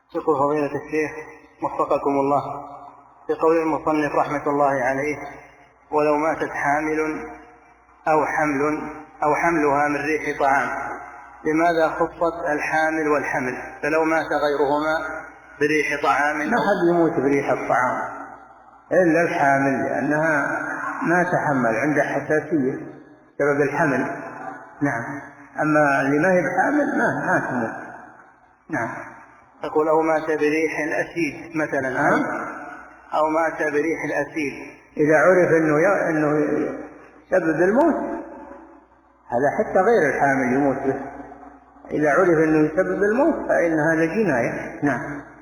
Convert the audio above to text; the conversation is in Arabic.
يقول فضيلة الشيخ وفقكم الله، في قول المصنف رحمة الله عليه: ولو ماتت حامل أو حملها من ريح طعام، لماذا خصت الحامل والحمل؟ فلو مات غيرهما بريح طعام ما حد يموت بريح الطعام إلا الحامل، لأنها ما تحمل، عندها حساسية بسبب الحمل. نعم. أما اللي ما هي بحامل ما تموت. نعم. أقول أو مات بريح الأسيد مثلا. أو مات بريح الأسيد إذا عرف أنه سبب الموت، هذا حتى غير الحامل يموت به. إذا عرف أنه يسبب الموت فإن هذا جناية. نعم.